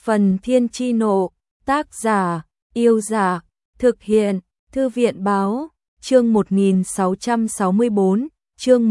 Phần Thiên Chi Nộ, tác giả, Yêu Dạ, thực hiện, Thư viện Báo, chương 1664, chương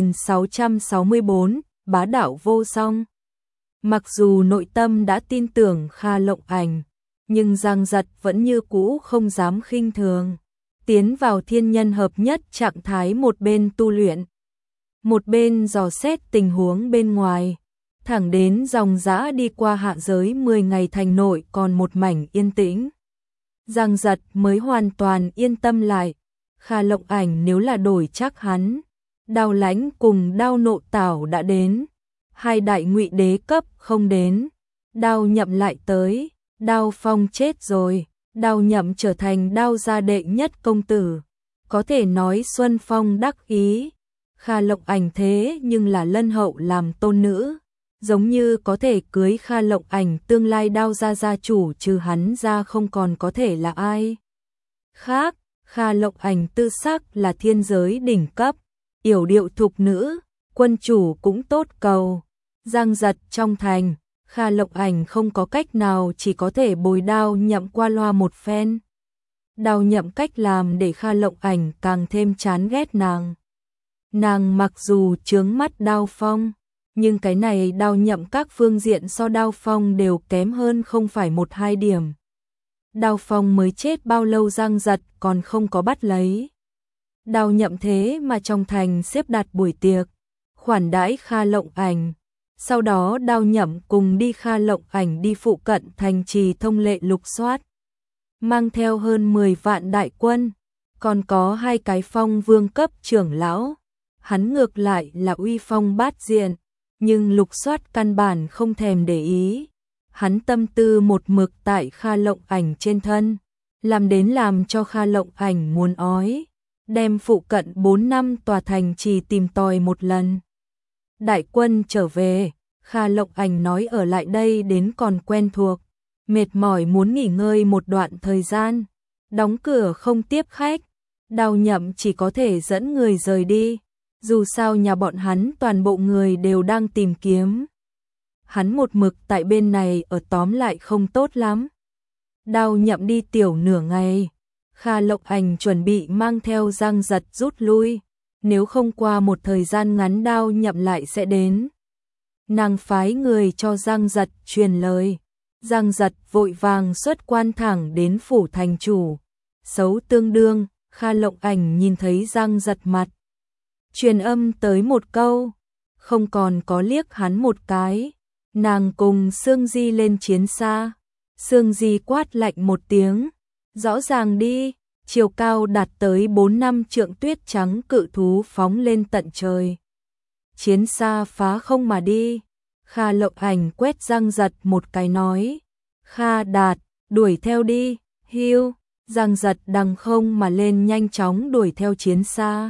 1664, bá đạo vô song. Mặc dù nội tâm đã tin tưởng Kha Lộng Ảnh, nhưng Giang Giật vẫn như cũ không dám khinh thường. Tiến vào thiên nhân hợp nhất trạng thái, một bên tu luyện, một bên dò xét tình huống bên ngoài, thẳng đến dòng dã đi qua hạ giới 10 ngày thành nội còn một mảnh yên tĩnh. Giang Giật mới hoàn toàn yên tâm lại. Kha Lộng Ảnh nếu là đổi chắc hắn, Đao Lãnh cùng Đao Nộ Tảo đã đến, hai đại ngụy đế cấp không đến, Đao Nhậm lại tới, Đao Phong chết rồi, Đao Nhậm trở thành Đao gia đệ nhất công tử, có thể nói Xuân Phong đắc ý. Kha Lộng Ảnh thế nhưng là Lân Hậu làm tôn nữ, giống như có thể cưới Kha Lộng Ảnh tương lai Đao gia gia chủ, trừ hắn ra không còn có thể là ai khác. Kha Lộng Ảnh tư sắc là thiên giới đỉnh cấp, yểu điệu thục nữ, quân chủ cũng tốt cầu. Giang Giật trong thành, Kha Lộng Ảnh không có cách nào, chỉ có thể bồi Đao Nhậm qua loa một phen. Đao Nhậm cách làm để Kha Lộng Ảnh càng thêm chán ghét nàng. Nàng mặc dù chướng mắt Đao Phong, nhưng cái này Đao Nhậm các phương diện so Đao Phong đều kém hơn không phải 1-2 điểm. Đao Phong mới chết bao lâu Giang Giật còn không có bắt lấy. Đao Nhậm thế mà trong thành xếp đặt buổi tiệc, khoản đãi Kha Lộng Ảnh. Sau đó Đao Nhậm cùng đi Kha Lộng Ảnh đi phụ cận thành trì thông lệ lục soát, mang theo hơn 10 vạn đại quân, còn có 2 cái phong vương cấp trưởng lão. Hắn ngược lại là uy phong bát diện, nhưng lục soát căn bản không thèm để ý. Hắn tâm tư một mực tại Kha Lộng Ảnh trên thân, làm cho Kha Lộng Ảnh muốn ói, đem phụ cận 4 năm tòa thành trì tìm tòi một lần. Đại quân trở về, Kha Lộng Ảnh nói ở lại đây đến còn quen thuộc, mệt mỏi muốn nghỉ ngơi một đoạn thời gian, đóng cửa không tiếp khách. Đao Nhậm chỉ có thể dẫn người rời đi, dù sao nhà bọn hắn toàn bộ người đều đang tìm kiếm. Hắn một mực tại bên này ở tóm lại không tốt lắm. Đao Nhậm đi tiểu nửa ngày, Kha Lộng Ảnh chuẩn bị mang theo Giang Giật rút lui, nếu không qua một thời gian ngắn Đao Nhậm lại sẽ đến. Nàng phái người cho Giang Giật truyền lời. Giang Giật vội vàng xuất quan thẳng đến phủ thành chủ. Xấu tương đương, Kha Lộng Ảnh nhìn thấy Giang Giật mặt, truyền âm tới một câu, không còn có liếc hắn một cái. Nàng cùng Sương Di lên chiến xa. Sương Di quát lạnh một tiếng, rõ ràng đi. Chiều cao đạt tới 4-5 trượng tuyết trắng cự thú phóng lên tận trời, chiến xa phá không mà đi. Kha Lộng Ảnh quét Giang Giật một cái nói, Kha Đạt, đuổi theo đi. Hiu. Giang Giật đằng không mà lên, nhanh chóng đuổi theo chiến xa,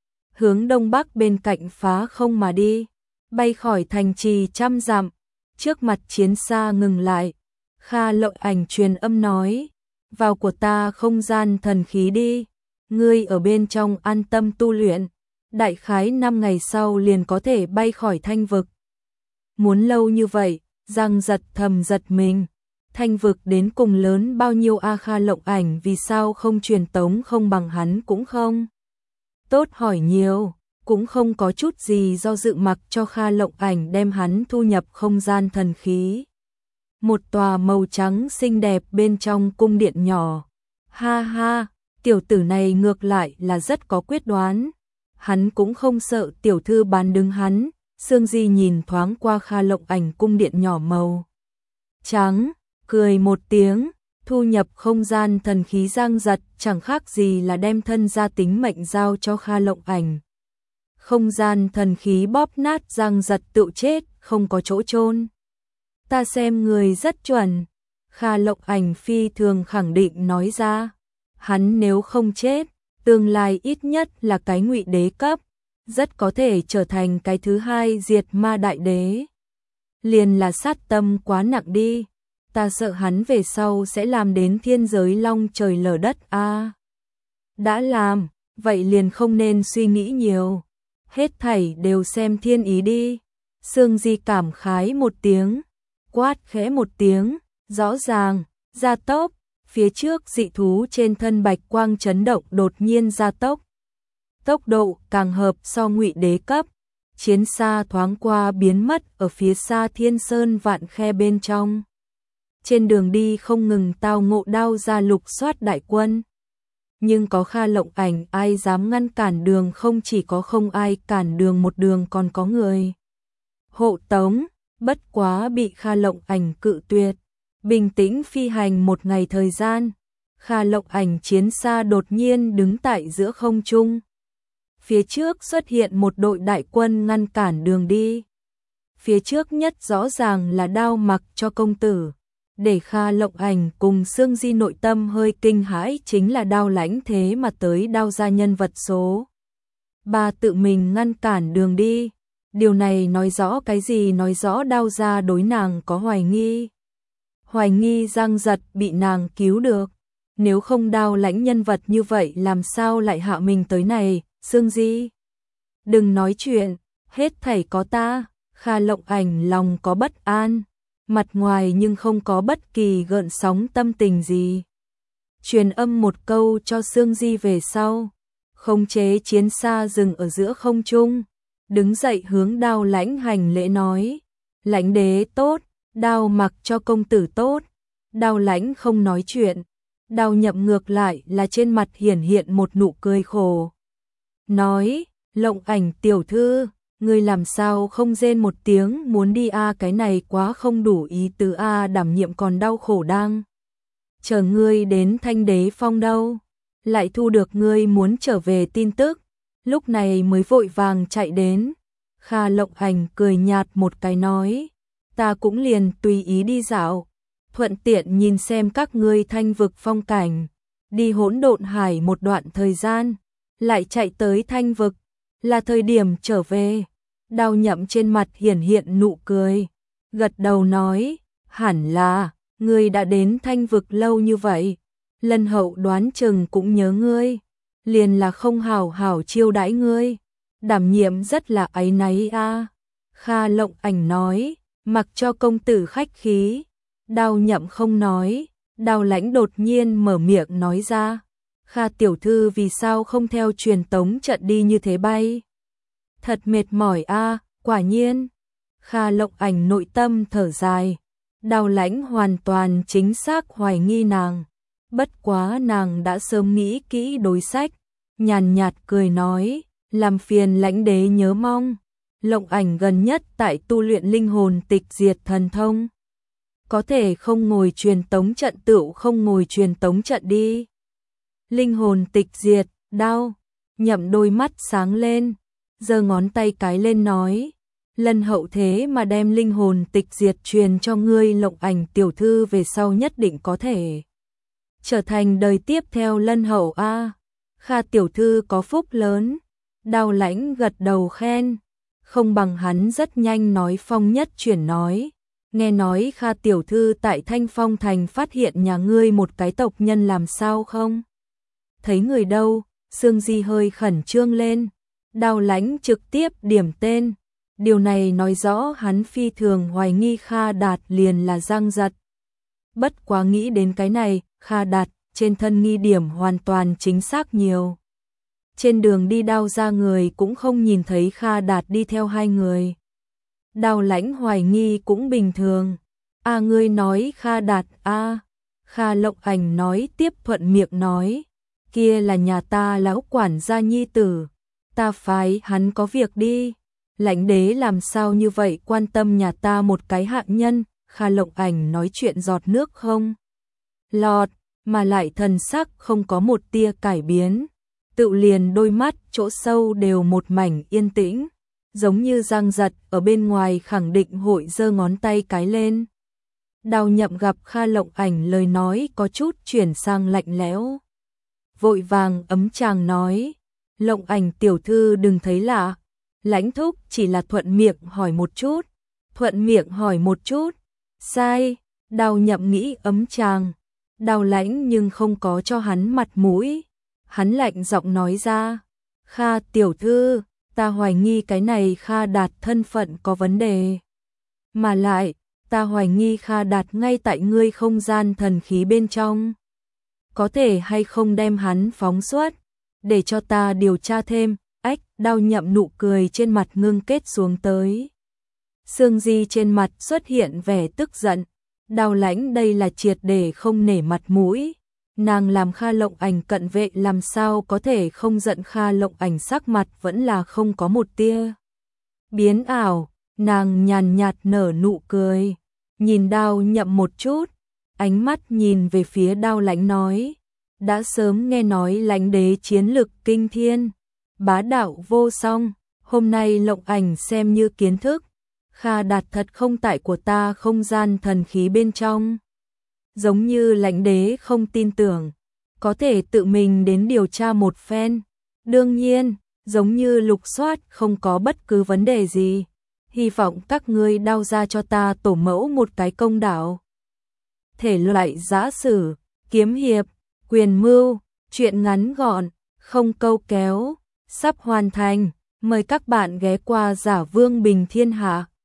hướng đông bắc bên cạnh phá không mà đi, bay khỏi thành trì trăm dặm. Trước mặt chiến xa ngừng lại, Kha Lộng Ảnh truyền âm nói, vào của ta không gian thần khí đi, ngươi ở bên trong an tâm tu luyện, đại khái 5 ngày sau liền có thể bay khỏi Thanh vực. Muốn lâu như vậy? Giang Giật thầm giật mình, Thanh vực đến cùng lớn bao nhiêu a? Kha Lộng Ảnh vì sao không truyền tống không bằng hắn cũng không tốt hỏi nhiều, cũng không có chút gì do dự, mặc cho Kha Lộng Ảnh đem hắn thu nhập không gian thần khí. Một tòa màu trắng xinh đẹp bên trong cung điện nhỏ. Ha ha, tiểu tử này ngược lại là rất có quyết đoán, hắn cũng không sợ tiểu thư bán đứng hắn. Sương Di nhìn thoáng qua Kha Lộng Ảnh cung điện nhỏ màu trắng, cười một tiếng, thu nhập không gian thần khí. Giang Giật chẳng khác gì là đem thân gia tính mệnh giao cho Kha Lộng Ảnh. Không gian thần khí bóp nát, Giang Giật tự chết, không có chỗ chôn. Ta xem người rất chuẩn. Kha Lộng Ảnh phi thường khẳng định nói ra, hắn nếu không chết, tương lai ít nhất là cái ngụy đế cấp, rất có thể trở thành cái thứ 2 diệt ma đại đế. Liền là sát tâm quá nặng đi, ta sợ hắn về sau sẽ làm đến thiên giới long trời lở đất a. Đã làm, vậy liền không nên suy nghĩ nhiều, hết thảy đều xem thiên ý đi. Sương Di cảm khái một tiếng, quát khẽ một tiếng, Rõ ràng, gia tốc, phía trước dị thú trên thân bạch quang chấn động đột nhiên gia tốc. Tốc độ càng hợp so Ngụy Đế cấp, chiến xa thoáng qua biến mất ở phía xa thiên sơn vạn khe bên trong. Trên đường đi không ngừng tao ngộ đao ra lục soát đại quân. Nhưng có Kha Lộng Ảnh ai dám ngăn cản đường, không chỉ có không ai cản đường, một đường còn có người hộ tống, bất quá bị Kha Lộng Ảnh cự tuyệt. Bình tĩnh phi hành một ngày thời gian, Kha Lộng Ảnh chiến xa đột nhiên đứng tại giữa không trung. Phía trước xuất hiện một đội đại quân ngăn cản đường đi. Phía trước nhất rõ ràng là Đao Mặc cho công tử. Để Kha Lộng Ảnh cùng Sương Di nội tâm hơi kinh hãi chính là Đao Lãnh thế mà tới Đao gia nhân vật số 3 tự mình ngăn cản đường đi. Điều này nói rõ cái gì? Nói rõ Đao gia đối nàng có hoài nghi. Hoài nghi Giang Giật bị nàng cứu được. Nếu không Đao Lãnh nhân vật như vậy làm sao lại hạ mình tới này? Sương Di, đừng nói chuyện, hết thảy có ta. Kha Lộng Ảnh lòng có bất an, mặt ngoài nhưng không có bất kỳ gợn sóng tâm tình gì. Truyền âm một câu cho Sương Di về sau, khống chế chiến xa dừng ở giữa không trung, đứng dậy hướng Đao Lãnh hành lễ nói: Lãnh đế tốt, Đao Mặc cho công tử tốt. Đao Lãnh không nói chuyện, Đao Nhậm ngược lại là trên mặt hiển hiện một nụ cười khổ. Nói: Lộng Ảnh tiểu thư, ngươi làm sao không rên một tiếng muốn đi a? Cái này quá không đủ ý tứ a, đảm nhiệm còn đau khổ đang chờ ngươi đến Thanh Đế Phong đâu, lại thu được ngươi muốn trở về tin tức, lúc này mới vội vàng chạy đến. Kha Lộng Ảnh cười nhạt một cái nói: ta cũng liền tùy ý đi dạo, thuận tiện nhìn xem các ngươi Thanh vực phong cảnh, đi Hỗn Độn Hải một đoạn thời gian, lại chạy tới Thanh vực, là thời điểm trở về. Đao Nhậm trên mặt hiển hiện nụ cười, gật đầu nói: hẳn là, ngươi đã đến Thanh vực lâu như vậy, Lân Hậu đoán chừng cũng nhớ ngươi, liền là không hảo hảo chiêu đãi ngươi, đảm nhiệm rất là áy náy a. Kha Lộng Ảnh nói: mặc cho công tử khách khí. Đao Nhậm không nói, Đao Lãnh đột nhiên mở miệng nói ra: Kha tiểu thư vì sao không theo truyền tống trận đi như thế bay? Thật mệt mỏi a, quả nhiên. Kha Lộng Ảnh nội tâm thở dài, Đao Lãnh hoàn toàn chính xác hoài nghi nàng, bất quá nàng đã sớm nghĩ kỹ đối sách, nhàn nhạt cười nói: làm phiền Lãnh đế nhớ mong, Lộng Ảnh gần nhất tại tu luyện linh hồn tịch diệt thần thông, có thể không ngồi truyền tống trận tựu không ngồi truyền tống trận đi. Linh hồn tịch diệt, Đao Nhậm đôi mắt sáng lên, giơ ngón tay cái lên nói: Lân Hậu thế mà đem linh hồn tịch diệt truyền cho ngươi Lộng Ảnh tiểu thư, về sau nhất định có thể trở thành đời tiếp theo Lân Hậu a. Kha tiểu thư có phúc lớn. Đao Lãnh gật đầu khen, không bằng hắn rất nhanh nói phong nhất chuyển nói: nghe nói Kha tiểu thư tại Thanh Phong thành phát hiện nhà ngươi một cái tộc nhân, làm sao không thấy người đâu? Sương Di hơi khẩn trương lên. Đao Lãnh trực tiếp điểm tên, điều này nói rõ hắn phi thường hoài nghi Kha Đạt liền là Giang Giật. Bất quá nghĩ đến cái này, Kha Đạt trên thân nghi điểm hoàn toàn chính xác nhiều. Trên đường đi Đao ra người cũng không nhìn thấy Kha Đạt đi theo hai người. Đao Lãnh hoài nghi cũng bình thường. A ngươi nói Kha Đạt a? Kha Lộng Ảnh nói tiếp, thuận miệng nói: kia là nhà ta lão quản gia nhi tử, ta phái hắn có việc đi. Lãnh đế làm sao như vậy quan tâm nhà ta một cái hạ nhân? Kha Lộng Ảnh nói chuyện giọt nước không lọt, mà lại thần sắc không có một tia cải biến, tự liền đôi mắt chỗ sâu đều một mảnh yên tĩnh, giống như Giang Giật ở bên ngoài khẳng định hội giơ ngón tay cái lên. Đao Nhậm gặp Kha Lộng Ảnh lời nói có chút chuyển sang lạnh lẽo, vội vàng ấm chàng nói: Lộng Ảnh tiểu thư đừng thấy lạ, Lãnh thúc chỉ là thuận miệng hỏi một chút. Thuận miệng hỏi một chút? Sai. Đao Nhậm nghĩ ấm chàng, Đao Lãnh nhưng không có cho hắn mặt mũi, hắn lạnh giọng nói ra: Kha tiểu thư, ta hoài nghi cái này Kha Đạt thân phận có vấn đề, mà lại ta hoài nghi Kha Đạt ngay tại ngươi không gian thần khí bên trong. Có thể hay không đem hắn phóng xuất, để cho ta điều tra thêm. Ách, Đao Nhậm nụ cười trên mặt ngưng kết xuống tới. Sương Di trên mặt xuất hiện vẻ tức giận. Đao Lãnh đây là triệt để không nể mặt mũi. Nàng làm Kha Lộng Ảnh cận vệ làm sao có thể không giận. Kha Lộng Ảnh sắc mặt vẫn là không có một tia biến ảo, nàng nhàn nhạt nở nụ cười, nhìn Đao Nhậm một chút, ánh mắt nhìn về phía Đao Lãnh nói, đã sớm nghe nói Lãnh đế chiến lực kinh thiên, bá đạo vô song, hôm nay Lộng Ảnh xem như kiến thức, Kha Đạt thật không tại của ta không gian thần khí bên trong. Giống như Lãnh đế không tin tưởng, có thể tự mình đến điều tra một phen. Đương nhiên, giống như lục soát không có bất cứ vấn đề gì. Hy vọng các ngươi đao ra cho ta tổ mẫu một cái công đạo. Thể loại giã sử, kiếm hiệp, quyền mưu, truyện ngắn gọn, không câu kéo, sắp hoàn thành. Mời các bạn ghé qua Giả Vương Bình Thiên Hạ.